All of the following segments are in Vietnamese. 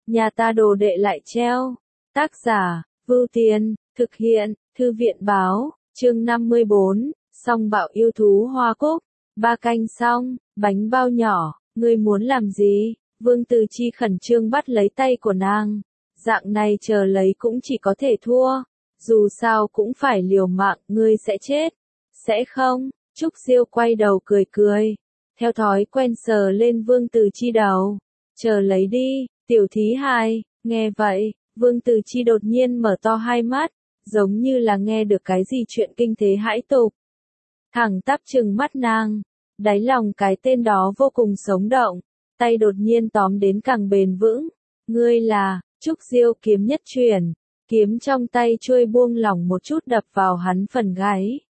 nhà ta đồ đệ lại treo. Tác giả, Vưu Tiên, thực hiện, Thư viện báo, chương 54, song bạo yêu thú Hoa Cúc, ba canh xong, bánh bao nhỏ, ngươi muốn làm gì? Vương Từ Chi khẩn trương bắt lấy tay của nàng, dạng này chờ lấy cũng chỉ có thể thua, dù sao cũng phải liều mạng, ngươi sẽ chết. Sẽ không? Trúc Diêu quay đầu cười cười, theo thói quen sờ lên Vương Từ Chi đầu, chờ lấy đi, tiểu thí hài. Nghe vậy, Vương Từ Chi đột nhiên mở to hai mắt, giống như là nghe được cái gì chuyện kinh thế hãi tục. Thẳng tắp trừng mắt nàng, đáy lòng cái tên đó vô cùng sống động, tay đột nhiên tóm đến càng bền vững. Ngươi là? Trúc Diêu kiếm nhất chuyển, kiếm trong tay chuôi buông lỏng một chút đập vào hắn phần gáy.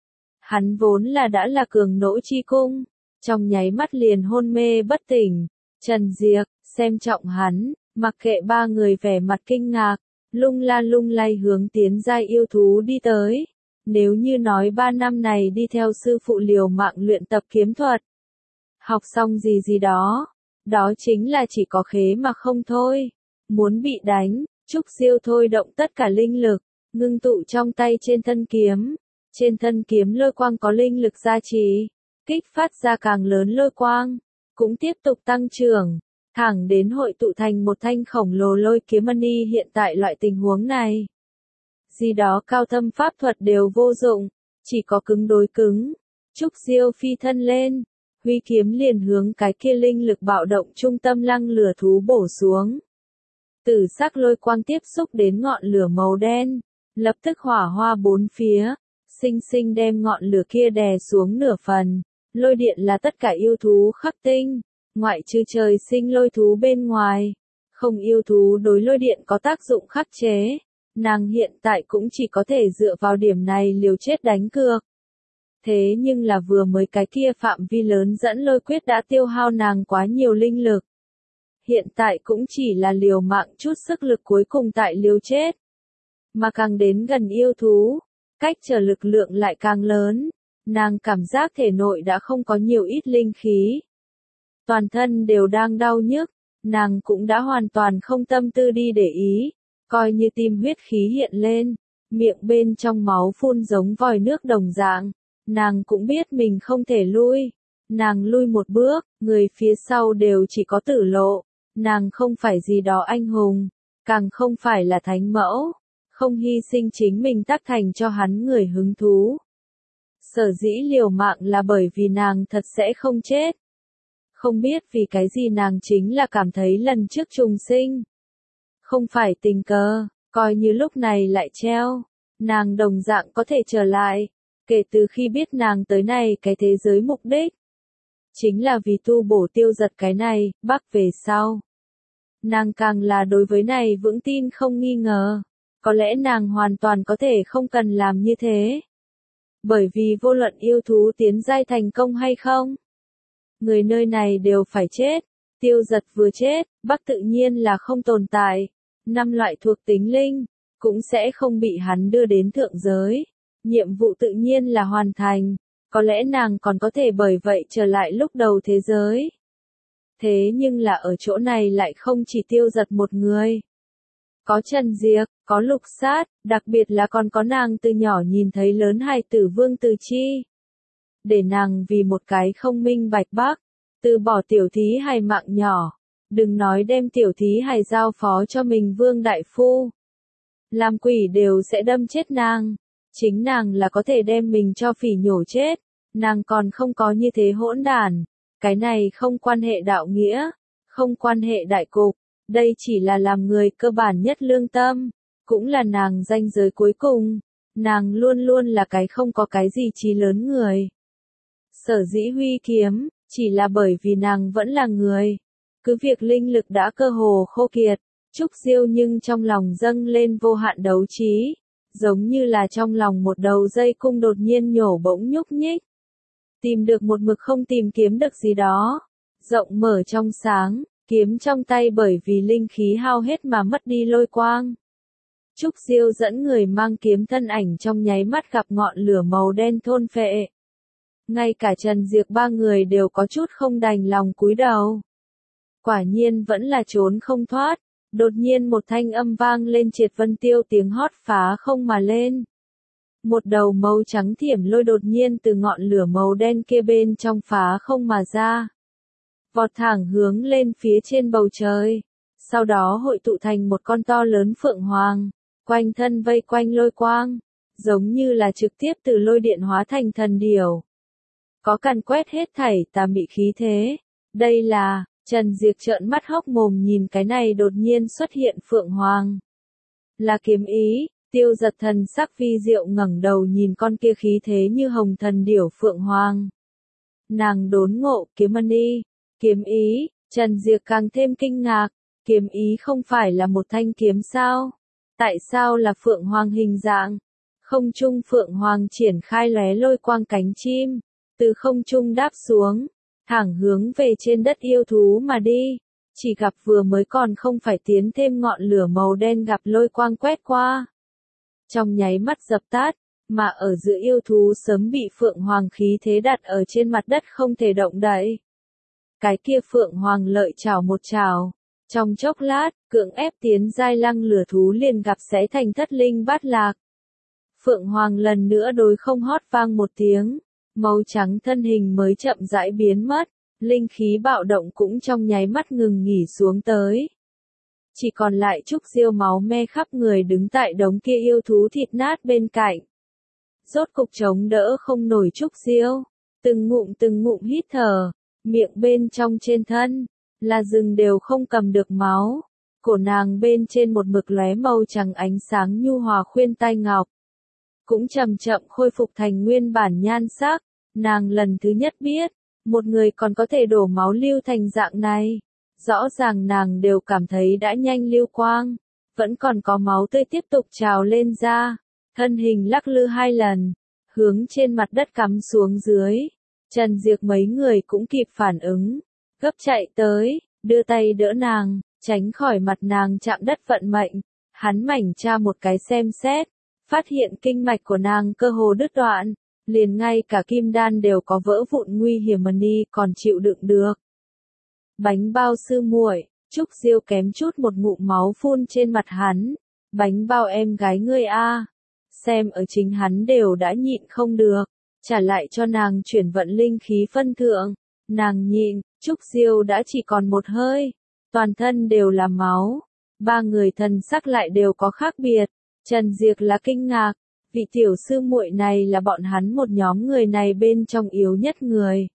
Hắn vốn là đã là cường nỗ chi cung, trong nháy mắt liền hôn mê bất tỉnh. Trần Diệp, xem trọng hắn, mặc kệ ba người vẻ mặt kinh ngạc, lung la lung lay hướng tiến giai yêu thú đi tới. Nếu như nói 3 năm này đi theo sư phụ liều mạng luyện tập kiếm thuật, học xong gì đó, đó chính là chỉ có khế mà không thôi. Muốn bị đánh, Trúc Diêu thôi động tất cả linh lực, ngưng tụ trong tay trên thân kiếm. Trên thân kiếm lôi quang có linh lực gia trì, kích phát ra càng lớn lôi quang, cũng tiếp tục tăng trưởng, thẳng đến hội tụ thành một thanh khổng lồ lôi kiếm mani. Hiện tại loại tình huống này, gì đó cao thâm pháp thuật đều vô dụng, chỉ có cứng đối cứng. Trúc Diêu phi thân lên, huy kiếm liền hướng cái kia linh lực bạo động trung tâm lăng lửa thú bổ xuống. Tử sắc lôi quang tiếp xúc đến ngọn lửa màu đen, lập tức hỏa hoa bốn phía, sinh sinh đem ngọn lửa kia đè xuống nửa phần. Lôi điện là tất cả yêu thú khắc tinh, ngoại trừ trời sinh lôi thú bên ngoài, không yêu thú đối lôi điện có tác dụng khắc chế. Nàng hiện tại cũng chỉ có thể dựa vào điểm này liều chết đánh cược. Thế nhưng là vừa mới cái kia phạm vi lớn dẫn lôi quyết đã tiêu hao nàng quá nhiều linh lực. Hiện tại cũng chỉ là liều mạng chút sức lực cuối cùng tại liều chết. Mà càng đến gần yêu thú, cách trở lực lượng lại càng lớn, nàng cảm giác thể nội đã không có nhiều ít linh khí. Toàn thân đều đang đau nhức, nàng cũng đã hoàn toàn không tâm tư đi để ý, coi như tim huyết khí hiện lên, miệng bên trong máu phun giống vòi nước đồng dạng, nàng cũng biết mình không thể lui. Nàng lui một bước, người phía sau đều chỉ có tử lộ, nàng không phải gì đó anh hùng, càng không phải là thánh mẫu. Không hy sinh chính mình tác thành cho hắn người hứng thú. Sở dĩ liều mạng là bởi vì nàng thật sẽ không chết. Không biết vì cái gì nàng chính là cảm thấy lần trước trùng sinh. Không phải tình cờ, coi như lúc này lại treo. Nàng đồng dạng có thể trở lại, kể từ khi biết nàng tới này cái thế giới mục đích. Chính là vì tu bổ tiêu giật cái này, bắc về sau. Nàng càng là đối với này vững tin không nghi ngờ. Có lẽ nàng hoàn toàn có thể không cần làm như thế. Bởi vì vô luận yêu thú tiến giai thành công hay không, người nơi này đều phải chết. Tiêu giật vừa chết, bắc tự nhiên là không tồn tại. 5 loại thuộc tính linh, cũng sẽ không bị hắn đưa đến thượng giới. Nhiệm vụ tự nhiên là hoàn thành. Có lẽ nàng còn có thể bởi vậy trở lại lúc đầu thế giới. Thế nhưng là ở chỗ này lại không chỉ tiêu giật một người. Có Trần Diệp, có Lục Sát, đặc biệt là còn có nàng từ nhỏ nhìn thấy lớn hài tử Vương Từ Chi. Để nàng vì một cái không minh bạch bác, từ bỏ tiểu thí hài mạng nhỏ, đừng nói đem tiểu thí hài giao phó cho mình Vương Đại Phu. Làm quỷ đều sẽ đâm chết nàng, chính nàng là có thể đem mình cho phỉ nhổ chết, nàng còn không có như thế hỗn đản. Cái này không quan hệ đạo nghĩa, không quan hệ đại cục. Đây chỉ là làm người cơ bản nhất lương tâm, cũng là nàng ranh giới cuối cùng. Nàng luôn luôn là cái không có cái gì chí lớn người. Sở dĩ huy kiếm, chỉ là bởi vì nàng vẫn là người. Cứ việc linh lực đã cơ hồ khô kiệt, Trúc Diêu nhưng trong lòng dâng lên vô hạn đấu trí, giống như là trong lòng một đầu dây cung đột nhiên nhổ bỗng nhúc nhích. Tìm được một mực không tìm kiếm được gì đó, rộng mở trong sáng. Kiếm trong tay bởi vì linh khí hao hết mà mất đi lôi quang. Trúc Diêu dẫn người mang kiếm thân ảnh trong nháy mắt gặp ngọn lửa màu đen thôn phệ. Ngay cả Trần Diệp ba người đều có chút không đành lòng cúi đầu. Quả nhiên vẫn là trốn không thoát, Đột nhiên một thanh âm vang lên triệt vân tiêu tiếng hót phá không mà lên. Một đầu màu trắng thiểm lôi đột nhiên từ ngọn lửa màu đen kia bên trong phá không mà ra. Vọt thẳng hướng lên phía trên bầu trời. Sau đó hội tụ thành một con to lớn phượng hoàng, quanh thân vây quanh lôi quang, giống như là trực tiếp từ lôi điện hóa thành thần điểu. Có càn quét hết thảy tà mị khí thế. Đây là, Trần Diệp trợn mắt hốc mồm nhìn cái này đột nhiên xuất hiện phượng hoàng. Là kiếm ý. Tiêu Giật thần sắc vi diệu ngẩng đầu nhìn con kia khí thế như hồng thần điểu phượng hoàng. Nàng đốn ngộ kiếm mani, kiếm ý, Trần Diệp càng thêm kinh ngạc, kiếm ý không phải là một thanh kiếm sao? Tại sao là phượng hoàng hình dạng? Không trung phượng hoàng triển khai lóe lôi quang cánh chim, từ không trung đáp xuống, thẳng hướng về trên đất yêu thú mà đi. Chỉ gặp vừa mới còn không phải tiến thêm ngọn lửa màu đen gặp lôi quang quét qua. Trong nháy mắt dập tắt, mà ở giữa yêu thú sớm bị phượng hoàng khí thế đặt ở trên mặt đất không thể động đậy. Cái kia phượng hoàng lợi chảo một chảo, trong chốc lát, cưỡng ép tiến giai lăng lửa thú liền gặp xé thành thất linh bát lạc. Phượng hoàng lần nữa đối không hót vang một tiếng, màu trắng thân hình mới chậm rãi biến mất, linh khí bạo động cũng trong nháy mắt ngừng nghỉ xuống tới. Chỉ còn lại Trúc Diêu máu me khắp người đứng tại đống kia yêu thú thịt nát bên cạnh. Rốt cục chống đỡ không nổi Trúc Diêu, từng ngụm hít thở, miệng bên trong trên thân, là rừng đều không cầm được máu. Cổ nàng bên trên một mực lóe màu trắng ánh sáng nhu hòa khuyên tai ngọc. Cũng chậm chậm khôi phục thành nguyên bản nhan sắc, nàng lần thứ nhất biết, một người còn có thể đổ máu lưu thành dạng này. Rõ ràng nàng đều cảm thấy đã nhanh lưu quang, vẫn còn có máu tươi tiếp tục trào lên ra, thân hình lắc lư 2 lần, hướng trên mặt đất cắm xuống dưới. Trần Diệp mấy người cũng kịp phản ứng, gấp chạy tới, đưa tay đỡ nàng, tránh khỏi mặt nàng chạm đất vận mệnh. Hắn mảnh tra một cái xem xét, phát hiện kinh mạch của nàng cơ hồ đứt đoạn, liền ngay cả kim đan đều có vỡ vụn nguy hiểm mà ni còn chịu đựng được. Bánh bao sư muội, Trúc Diêu kém chút một ngụm máu phun trên mặt hắn. Bánh bao em gái ngươi a, xem ở chính hắn đều đã nhịn không được, trả lại cho nàng chuyển vận linh khí phân thượng. Nàng nhịn, Trúc Diêu đã chỉ còn một hơi, toàn thân đều là máu. Ba người thần sắc lại đều có khác biệt. Trần Diệp là kinh ngạc, vị tiểu sư muội này là bọn hắn một nhóm người này bên trong yếu nhất người.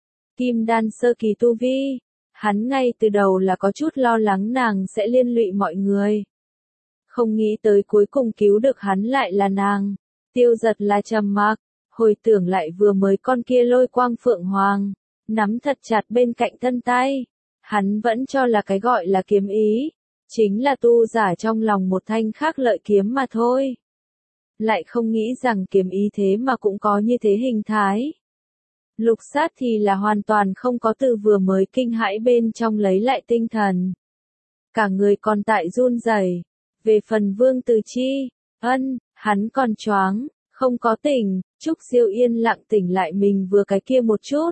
Kim đan sơ kỳ tu vi. Hắn ngay từ đầu là có chút lo lắng nàng sẽ liên lụy mọi người. Không nghĩ tới cuối cùng cứu được hắn lại là nàng. Tiêu Giật là trầm mặc, hồi tưởng lại vừa mới con kia lôi quang phượng hoàng, nắm thật chặt bên cạnh thân tay. Hắn vẫn cho là cái gọi là kiếm ý, chính là tu giả trong lòng một thanh khác lợi kiếm mà thôi. Lại không nghĩ rằng kiếm ý thế mà cũng có như thế hình thái. Lục sát thì là hoàn toàn không có từ vừa mới kinh hãi bên trong lấy lại tinh thần. Cả người còn tại run rẩy. Về phần Vương Từ Chi, hắn còn choáng, không có tỉnh. Trúc Diêu yên lặng tỉnh lại mình vừa cái kia một chút.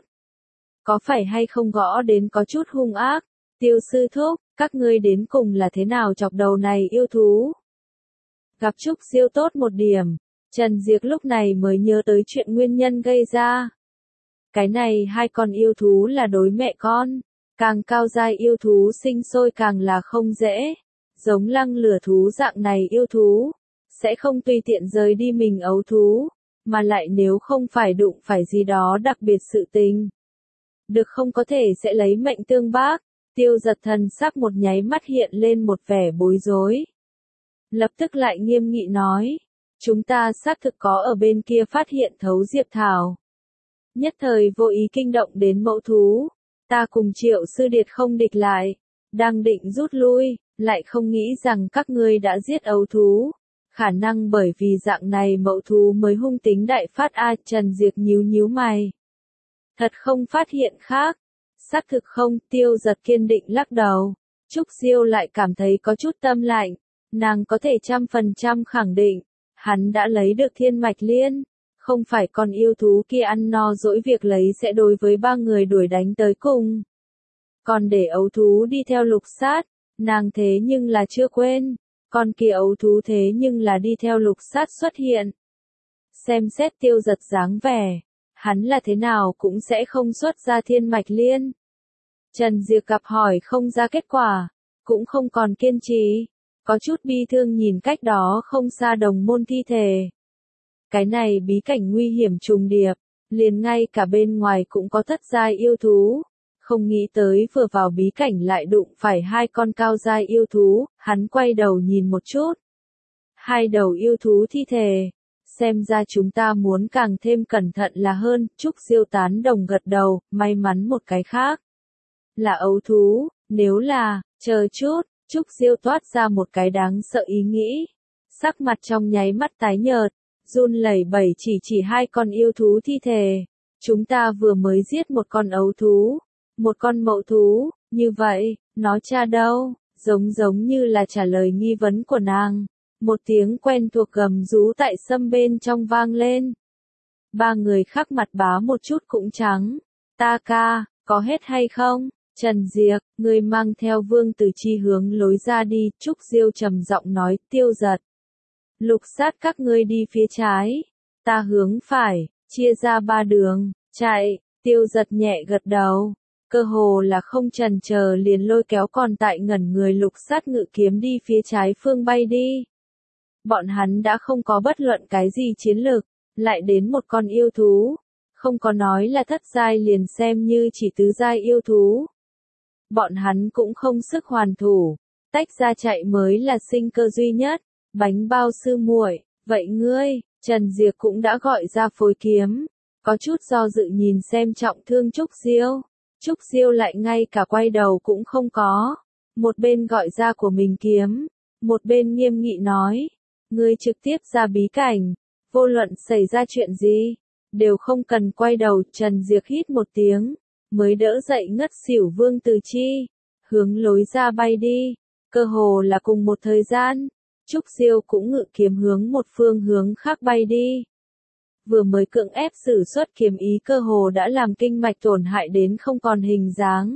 Có phải hay không gõ đến có chút hung ác? Tiêu sư thúc, các ngươi đến cùng là thế nào chọc đầu này yêu thú? Gặp Trúc Diêu tốt một điểm, Trần Diệp lúc này mới nhớ tới chuyện nguyên nhân gây ra. Cái này hai con yêu thú là đối mẹ con, càng cao giai yêu thú sinh sôi càng là không dễ. Giống lăng lửa thú dạng này yêu thú, sẽ không tùy tiện rời đi mình ấu thú, mà lại nếu không phải đụng phải gì đó đặc biệt sự tình. Được không có thể sẽ lấy mệnh tương bác. Tiêu Giật thần sắc một nháy mắt hiện lên một vẻ bối rối. Lập tức lại nghiêm nghị nói, chúng ta xác thực có ở bên kia phát hiện thấu diệp thảo. Nhất thời vô ý kinh động đến mẫu thú, ta cùng Triệu sư điệt không địch lại, đang định rút lui, lại không nghĩ rằng các ngươi đã giết ấu thú. Khả năng bởi vì dạng này mẫu thú mới hung tính đại phát a. Trần Diệp nhíu mày. Thật không phát hiện khác. Xác thực không, Tiêu Giật kiên định lắc đầu. Trúc Diêu lại cảm thấy có chút tâm lạnh. Nàng có thể 100% khẳng định, hắn đã lấy được thiên mạch liên. Không phải con yêu thú kia ăn no dỗi việc lấy sẽ đối với ba người đuổi đánh tới cùng. Còn để ấu thú đi theo lục sát, Nàng thế nhưng là chưa quên, con kia ấu thú thế nhưng là đi theo Lục Sát xuất hiện. Xem xét Tiêu Giật dáng vẻ, hắn là thế nào cũng sẽ không xuất ra thiên mạch liên. Trần Diệp gặp hỏi không ra kết quả, cũng không còn kiên trì, có chút bi thương nhìn cách đó không xa đồng môn thi thể. Cái này bí cảnh nguy hiểm trùng điệp, liền ngay cả bên ngoài cũng có thất giai yêu thú. Không nghĩ tới vừa vào bí cảnh lại đụng phải hai con cao giai yêu thú, hắn quay đầu nhìn một chút. Hai đầu yêu thú thi thể, xem ra chúng ta muốn càng thêm cẩn thận là hơn, Trúc Diêu tán đồng gật đầu, may mắn một cái khác. Là ấu thú, nếu là, chờ chút, Trúc Diêu toát ra một cái đáng sợ ý nghĩ. Sắc mặt trong nháy mắt tái nhợt, run lẩy bẩy chỉ hai con yêu thú thi thể. Chúng ta vừa mới giết một con ấu thú, một con mậu thú, như vậy, nó cha đâu, giống như là trả lời nghi vấn của nàng. Một tiếng quen thuộc gầm rú tại sâm bên trong vang lên. Ba người khác mặt bá một chút cũng trắng. Ta ca, có hết hay không? Trần Diệp, người mang theo Vương Tử Chi hướng lối ra đi, Trúc Diêu trầm giọng nói, Tiêu Giật. Lục Sát các ngươi đi phía trái, ta hướng phải, chia ra ba đường, chạy, Tiêu Giật nhẹ gật đầu. Cơ hồ là không chần chờ liền lôi kéo còn tại ngẩn người Lục Sát ngự kiếm đi phía trái phương bay đi. Bọn hắn đã không có bất luận cái gì chiến lược, lại đến một con yêu thú. Không có nói là thất giai liền xem như chỉ tứ giai yêu thú. Bọn hắn cũng không sức hoàn thủ, tách ra chạy mới là sinh cơ duy nhất. Bánh bao sư muội, vậy ngươi, Trần Diệp cũng đã gọi ra phối kiếm. Có chút do dự nhìn xem trọng thương Trúc Diêu. Trúc Diêu lại ngay cả quay đầu cũng không có. Một bên gọi ra của mình kiếm, một bên nghiêm nghị nói. Ngươi trực tiếp ra bí cảnh, vô luận xảy ra chuyện gì, đều không cần quay đầu. Trần Diệp hít một tiếng, mới đỡ dậy ngất xỉu Vương Tử Chi, hướng lối ra bay đi. Cơ hồ là cùng một thời gian, Trúc Diêu cũng ngự kiếm hướng một phương hướng khác bay đi. Vừa mới cưỡng ép sử xuất kiếm ý cơ hồ đã làm kinh mạch tổn hại đến không còn hình dáng.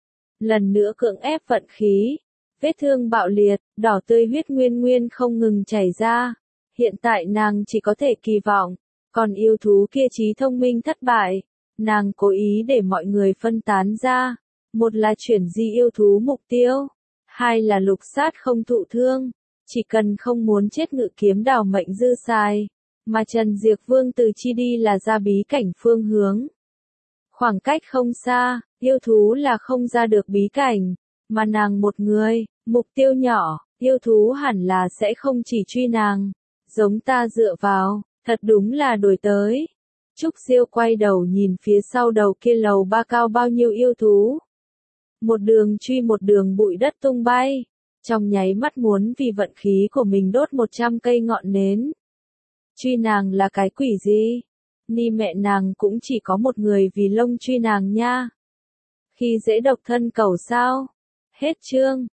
Lần nữa cưỡng ép vận khí, vết thương bạo liệt, đỏ tươi huyết nguyên không ngừng chảy ra. Hiện tại nàng chỉ có thể kỳ vọng, còn yêu thú kia trí thông minh thất bại. Nàng cố ý để mọi người phân tán ra. Một là chuyển di yêu thú mục tiêu, hai là Lục Sát không thụ thương. Chỉ cần không muốn chết ngự kiếm đào mệnh dư xài. Mà Trần Diệp Vương Tử Chi đi là ra bí cảnh phương hướng. Khoảng cách không xa, yêu thú là không ra được bí cảnh. Mà nàng một người, mục tiêu nhỏ, yêu thú hẳn là sẽ không chỉ truy nàng. Giống ta dựa vào, thật đúng là đuổi tới. Trúc Diêu quay đầu nhìn phía sau đầu kia lầu ba cao bao nhiêu yêu thú. Một đường truy một đường bụi đất tung bay. Trong nháy mắt muốn vì vận khí của mình đốt 100 cây ngọn nến. Truy nàng là cái quỷ gì? Ni mẹ nàng cũng chỉ có một người vì lông truy nàng nha. Khi dễ độc thân cầu sao? Hết chương.